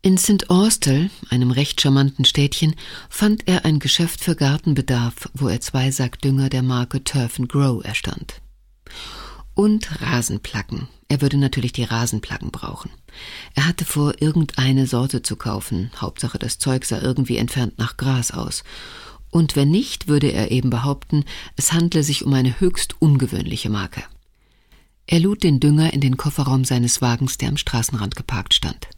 In St. Austell, einem recht charmanten Städtchen, fand er ein Geschäft für Gartenbedarf, wo er 2 Sack Dünger der Marke Turf & Grow erstand. Und Rasenplacken. Er würde natürlich die Rasenplacken brauchen. Er hatte vor, irgendeine Sorte zu kaufen. Hauptsache, das Zeug sah irgendwie entfernt nach Gras aus. Und wenn nicht, würde er eben behaupten, es handle sich um eine höchst ungewöhnliche Marke. Er lud den Dünger in den Kofferraum seines Wagens, der am Straßenrand geparkt stand.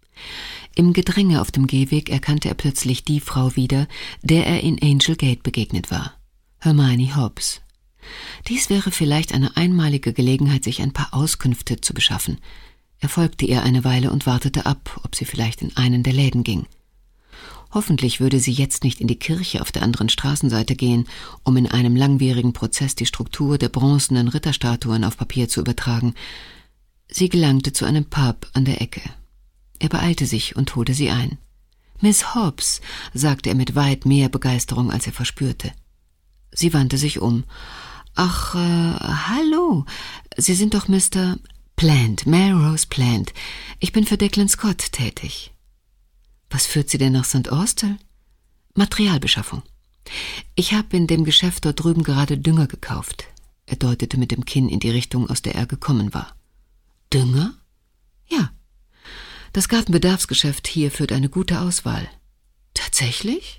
Im Gedränge auf dem Gehweg erkannte er plötzlich die Frau wieder, der er in Angel Gate begegnet war. Hermione Hobbs. Dies wäre vielleicht eine einmalige Gelegenheit, sich ein paar Auskünfte zu beschaffen. Er folgte ihr eine Weile und wartete ab, ob sie vielleicht in einen der Läden ging. Hoffentlich würde sie jetzt nicht in die Kirche auf der anderen Straßenseite gehen, um in einem langwierigen Prozess die Struktur der bronzenen Ritterstatuen auf Papier zu übertragen. Sie gelangte zu einem Pub an der Ecke. Er beeilte sich und holte sie ein. »Miss Hobbs«, sagte er mit weit mehr Begeisterung, als er verspürte. Sie wandte sich um. »Ach, hallo, Sie sind doch Mr. Plant, Melrose Plant. Ich bin für Declan Scott tätig.« »Was führt Sie denn nach St. Austell?« »Materialbeschaffung. Ich habe in dem Geschäft dort drüben gerade Dünger gekauft.« Er deutete mit dem Kinn in die Richtung, aus der er gekommen war. »Dünger?« »Ja. Das Gartenbedarfsgeschäft hier führt eine gute Auswahl.« »Tatsächlich?«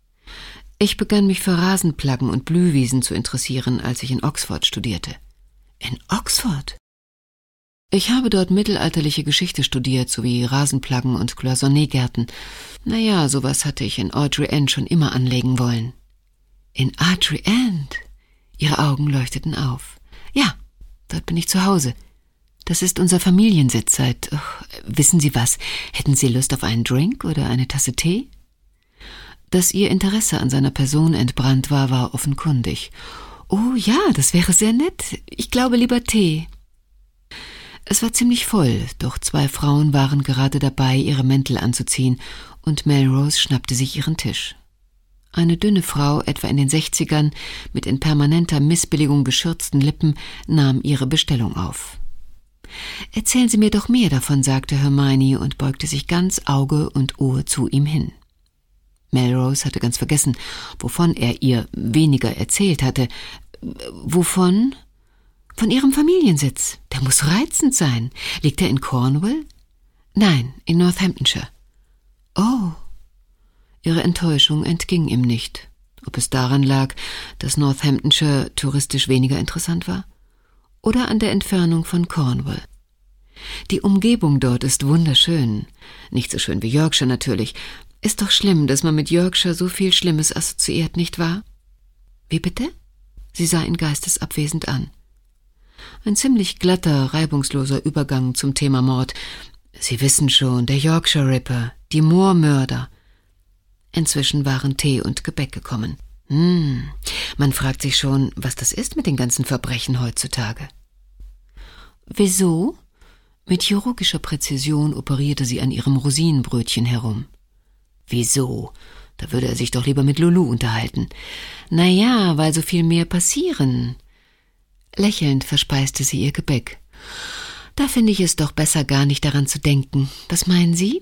»Ich begann mich für Rasenplacken und Blühwiesen zu interessieren, als ich in Oxford studierte.« »In Oxford?« »Ich habe dort mittelalterliche Geschichte studiert, sowie Rasenplacken und Cloisonnegärten. Naja, sowas hatte ich in Audrey End schon immer anlegen wollen.« »In Audrey End?« Ihre Augen leuchteten auf. »Ja, dort bin ich zu Hause. Das ist unser Familiensitz seit... wissen Sie was, hätten Sie Lust auf einen Drink oder eine Tasse Tee?« Dass ihr Interesse an seiner Person entbrannt war, war offenkundig. »Oh ja, das wäre sehr nett. Ich glaube lieber Tee.« Es war ziemlich voll, doch 2 Frauen waren gerade dabei, ihre Mäntel anzuziehen, und Melrose schnappte sich ihren Tisch. Eine dünne Frau, etwa in den 60ern, mit in permanenter Missbilligung geschürzten Lippen, nahm ihre Bestellung auf. »Erzählen Sie mir doch mehr davon«, sagte Hermione und beugte sich ganz Auge und Ohr zu ihm hin. Melrose hatte ganz vergessen, wovon er ihr weniger erzählt hatte. »Wovon?« »Von Ihrem Familiensitz. Der muss reizend sein. Liegt er in Cornwall?« »Nein, in Northamptonshire.« »Oh.« Ihre Enttäuschung entging ihm nicht. Ob es daran lag, dass Northamptonshire touristisch weniger interessant war? Oder an der Entfernung von Cornwall? Die Umgebung dort ist wunderschön. Nicht so schön wie Yorkshire natürlich. Ist doch schlimm, dass man mit Yorkshire so viel Schlimmes assoziiert, nicht wahr?« »Wie bitte?« Sie sah ihn geistesabwesend an. Ein ziemlich glatter, reibungsloser Übergang zum Thema Mord. Sie wissen schon, der Yorkshire Ripper, die Moormörder. Inzwischen waren Tee und Gebäck gekommen. Man fragt sich schon, was das ist mit den ganzen Verbrechen heutzutage. »Wieso?« Mit chirurgischer Präzision operierte sie an ihrem Rosinenbrötchen herum. »Wieso? Da würde er sich doch lieber mit Lulu unterhalten.« »Naja, weil so viel mehr passieren.« Lächelnd verspeiste sie ihr Gebäck. »Da finde ich es doch besser, gar nicht daran zu denken. Was meinen Sie?«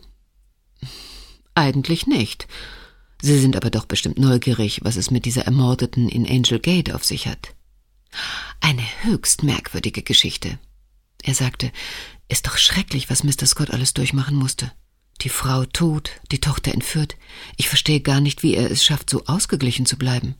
»Eigentlich nicht. Sie sind aber doch bestimmt neugierig, was es mit dieser Ermordeten in Angel Gate auf sich hat.« »Eine höchst merkwürdige Geschichte.« Er sagte, »Ist doch schrecklich, was Mr. Scott alles durchmachen musste. Die Frau tot, die Tochter entführt. Ich verstehe gar nicht, wie er es schafft, so ausgeglichen zu bleiben.«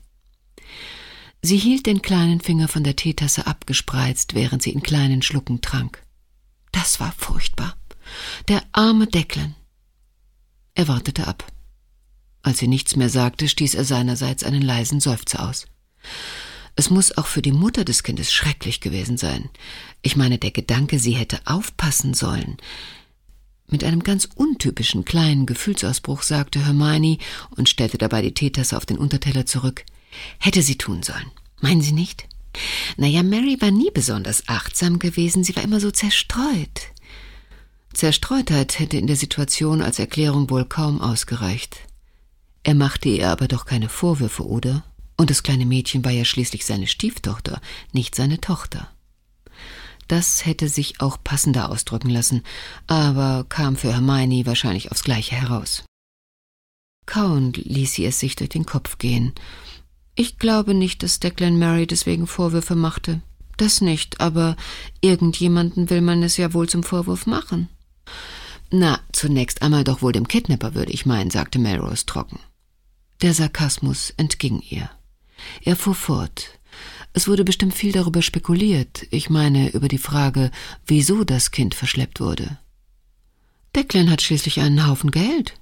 Sie hielt den kleinen Finger von der Teetasse abgespreizt, während sie in kleinen Schlucken trank. Das war furchtbar. Der arme Declan. Er wartete ab. Als sie nichts mehr sagte, stieß er seinerseits einen leisen Seufzer aus. Es muss auch für die Mutter des Kindes schrecklich gewesen sein. Ich meine, der Gedanke, sie hätte aufpassen sollen. Mit einem ganz untypischen kleinen Gefühlsausbruch sagte Hermione und stellte dabei die Teetasse auf den Unterteller zurück. Hätte sie tun sollen. Meinen Sie nicht? Naja, Mary war nie besonders achtsam gewesen, sie war immer so zerstreut. Zerstreutheit hätte in der Situation als Erklärung wohl kaum ausgereicht. Er machte ihr aber doch keine Vorwürfe, oder? Und das kleine Mädchen war ja schließlich seine Stieftochter, nicht seine Tochter. Das hätte sich auch passender ausdrücken lassen, aber kam für Hermione wahrscheinlich aufs Gleiche heraus. Kauend ließ sie es sich durch den Kopf gehen. Ich glaube nicht, dass Declan Mary deswegen Vorwürfe machte. Das nicht, aber irgendjemanden will man es ja wohl zum Vorwurf machen. Na, zunächst einmal doch wohl dem Kidnapper, würde ich meinen, sagte Melrose trocken. Der Sarkasmus entging ihr. Er fuhr fort. Es wurde bestimmt viel darüber spekuliert, ich meine über die Frage, wieso das Kind verschleppt wurde. Declan hat schließlich einen Haufen Geld.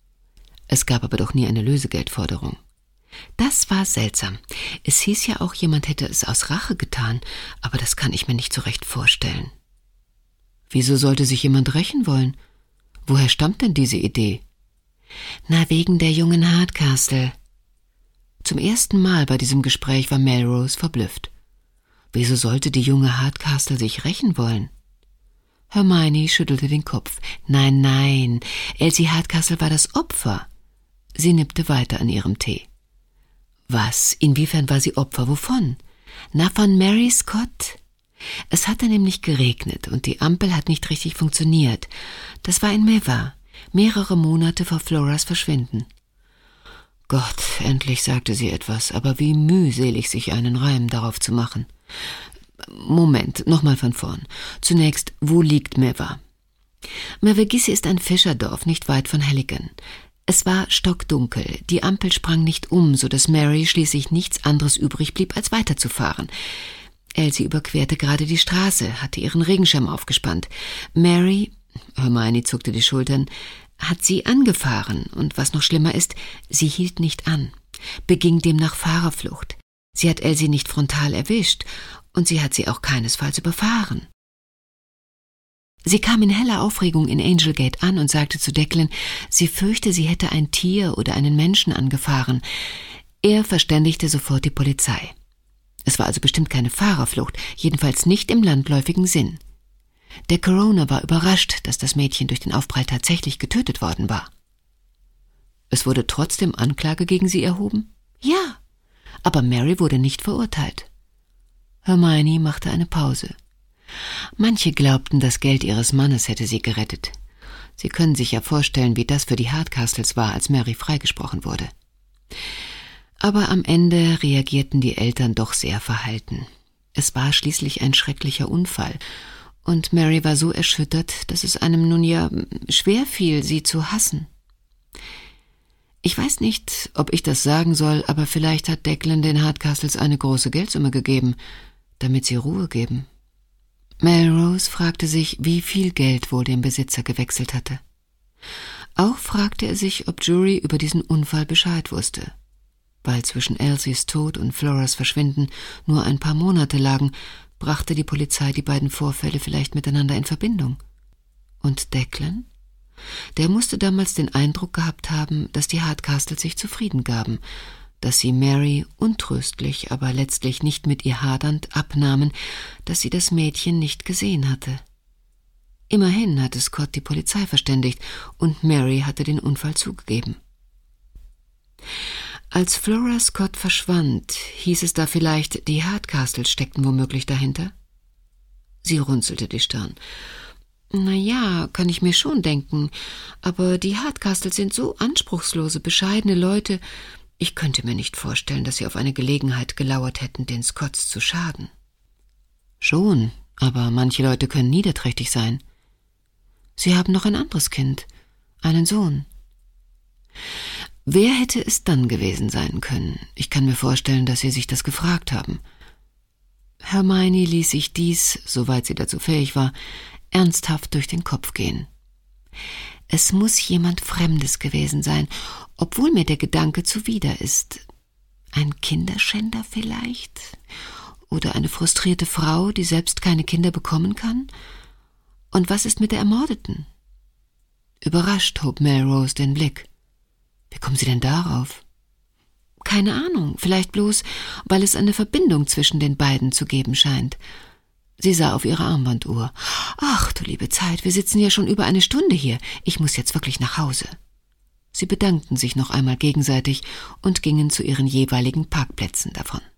Es gab aber doch nie eine Lösegeldforderung. Das war seltsam. Es hieß ja auch, jemand hätte es aus Rache getan, aber das kann ich mir nicht so recht vorstellen. Wieso sollte sich jemand rächen wollen? Woher stammt denn diese Idee? Na, wegen der jungen Hardcastle. Zum ersten Mal bei diesem Gespräch war Melrose verblüfft. Wieso sollte die junge Hardcastle sich rächen wollen? Hermione schüttelte den Kopf. Nein, nein, Elsie Hardcastle war das Opfer. Sie nippte weiter an ihrem Tee. Was? Inwiefern war sie Opfer? Wovon? Na, von Mary Scott. Es hatte nämlich geregnet und die Ampel hat nicht richtig funktioniert. Das war in Meva, mehrere Monate vor Floras Verschwinden. Gott, endlich sagte sie etwas, aber wie mühselig, sich einen Reim darauf zu machen. Moment, nochmal von vorn. Zunächst, wo liegt Meva? Merwegisi ist ein Fischerdorf, nicht weit von Halligan. Es war stockdunkel, die Ampel sprang nicht um, so dass Mary schließlich nichts anderes übrig blieb, als weiterzufahren. Elsie überquerte gerade die Straße, hatte ihren Regenschirm aufgespannt. Mary, Hermione zuckte die Schultern, hat sie angefahren und was noch schlimmer ist, sie hielt nicht an, beging demnach Fahrerflucht. Sie hat Elsie nicht frontal erwischt und sie hat sie auch keinesfalls überfahren. Sie kam in heller Aufregung in Angel Gate an und sagte zu Declan, sie fürchte, sie hätte ein Tier oder einen Menschen angefahren. Er verständigte sofort die Polizei. Es war also bestimmt keine Fahrerflucht, jedenfalls nicht im landläufigen Sinn. Der Coroner war überrascht, dass das Mädchen durch den Aufprall tatsächlich getötet worden war. Es wurde trotzdem Anklage gegen sie erhoben? Ja, aber Mary wurde nicht verurteilt. Hermione machte eine Pause. Manche glaubten, das Geld ihres Mannes hätte sie gerettet. Sie können sich ja vorstellen, wie das für die Hardcastles war, als Mary freigesprochen wurde. Aber am Ende reagierten die Eltern doch sehr verhalten. Es war schließlich ein schrecklicher Unfall, und Mary war so erschüttert, dass es einem nun ja schwer fiel, sie zu hassen. Ich weiß nicht, ob ich das sagen soll, aber vielleicht hat Declan den Hardcastles eine große Geldsumme gegeben, damit sie Ruhe geben. Melrose fragte sich, wie viel Geld wohl dem Besitzer gewechselt hatte. Auch fragte er sich, ob Jury über diesen Unfall Bescheid wusste. Weil zwischen Elsies Tod und Floras Verschwinden nur ein paar Monate lagen, brachte die Polizei die beiden Vorfälle vielleicht miteinander in Verbindung. Und Declan? Der musste damals den Eindruck gehabt haben, dass die Hardcastles sich zufrieden gaben, dass sie Mary untröstlich, aber letztlich nicht mit ihr hadernd abnahmen, dass sie das Mädchen nicht gesehen hatte. Immerhin hatte Scott die Polizei verständigt und Mary hatte den Unfall zugegeben. Als Flora Scott verschwand, hieß es da vielleicht, die Hardcastles steckten womöglich dahinter? Sie runzelte die Stirn. Na ja, kann ich mir schon denken, aber die Hardcastles sind so anspruchslose, bescheidene Leute, ich könnte mir nicht vorstellen, dass sie auf eine Gelegenheit gelauert hätten, den Scotts zu schaden. Schon, aber manche Leute können niederträchtig sein. Sie haben noch ein anderes Kind, einen Sohn. Wer hätte es dann gewesen sein können? Ich kann mir vorstellen, dass Sie sich das gefragt haben. Hermione ließ sich dies, soweit sie dazu fähig war, ernsthaft durch den Kopf gehen. Es muss jemand Fremdes gewesen sein, obwohl mir der Gedanke zuwider ist. Ein Kinderschänder vielleicht? Oder eine frustrierte Frau, die selbst keine Kinder bekommen kann? Und was ist mit der Ermordeten? Überrascht hob Melrose den Blick. Wie kommen Sie denn darauf? Keine Ahnung, vielleicht bloß, weil es eine Verbindung zwischen den beiden zu geben scheint. Sie sah auf ihre Armbanduhr. Ach, du liebe Zeit, wir sitzen ja schon über eine Stunde hier. Ich muss jetzt wirklich nach Hause. Sie bedankten sich noch einmal gegenseitig und gingen zu ihren jeweiligen Parkplätzen davon.